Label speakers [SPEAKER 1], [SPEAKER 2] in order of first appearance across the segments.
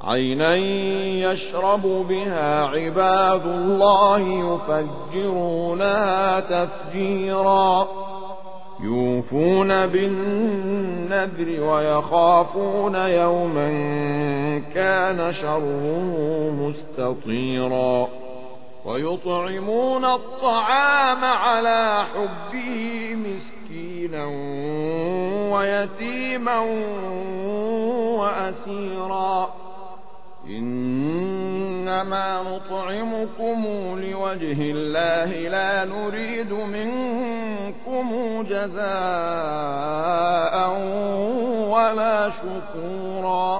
[SPEAKER 1] عينا يشرب بها عباد الله يفجرونها تفجيرا يوفون بالنذر ويخافون يوما كان شره مستطيرا ويطعمون الطعام على حبه مسكينا ويتيما وأسيرا إنما نطعمكم لوجه الله لا نريد منكم جزاء ولا شكورا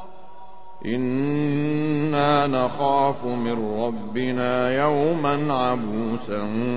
[SPEAKER 1] إنا نخاف من ربنا يوما عبوسا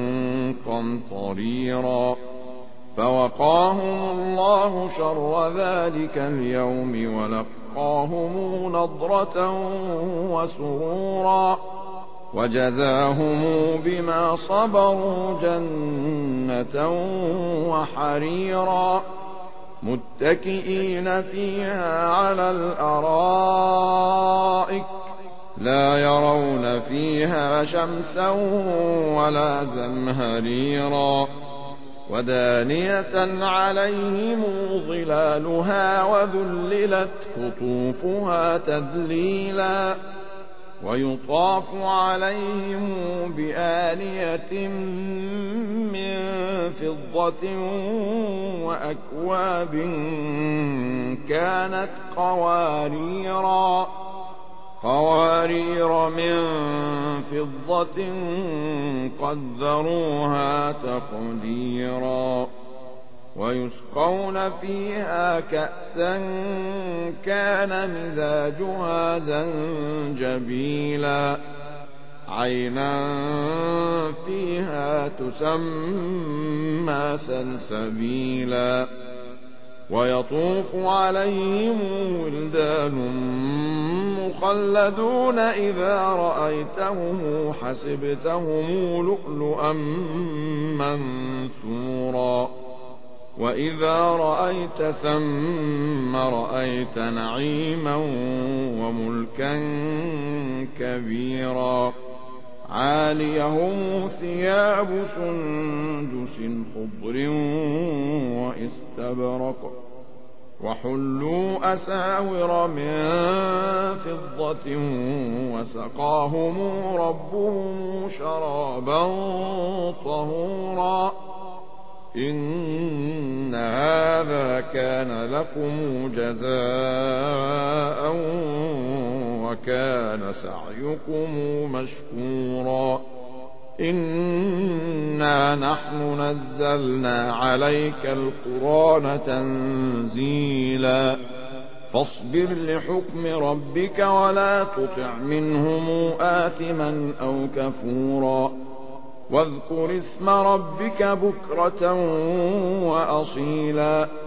[SPEAKER 1] قمطريرا فوقاهم الله شر ذلك اليوم ولقاهم نضرة وسرورا وجزاهم بما صبروا جنة وحريرا متكئين فيها على الأرائك لا يرون فيها شمسا ولا زمهريرا ودانية عليهم ظلالها وذللت قطوفها تذليلا ويطاف عليهم بآنية من فضة وأكواب كانت قوارير من فضة قدروها تقديرا ويسقون فيها كأسا كان مزاجها زنجبيلا عينا فيها تسمى سلسبيلا ويطوف عليهم ولدان مخلدون إذا رأيتهم حسبتهم لؤلؤا منثورا وإذا رأيت ثم رأيت نعيما وملكا كبيرا عاليهم ثياب سندس خضر واستبرق وحلوا أساور من فضة وسقاهم ربهم شرابا طهورا إن هذا كان لكم جزاء وكان سعيكم مشكورا إنا نحن نزلنا عليك القرآن تنزيلا فاصبر لحكم ربك ولا تطع منهم آثما أو كفورا واذكر اسم ربك بكرة وأصيلا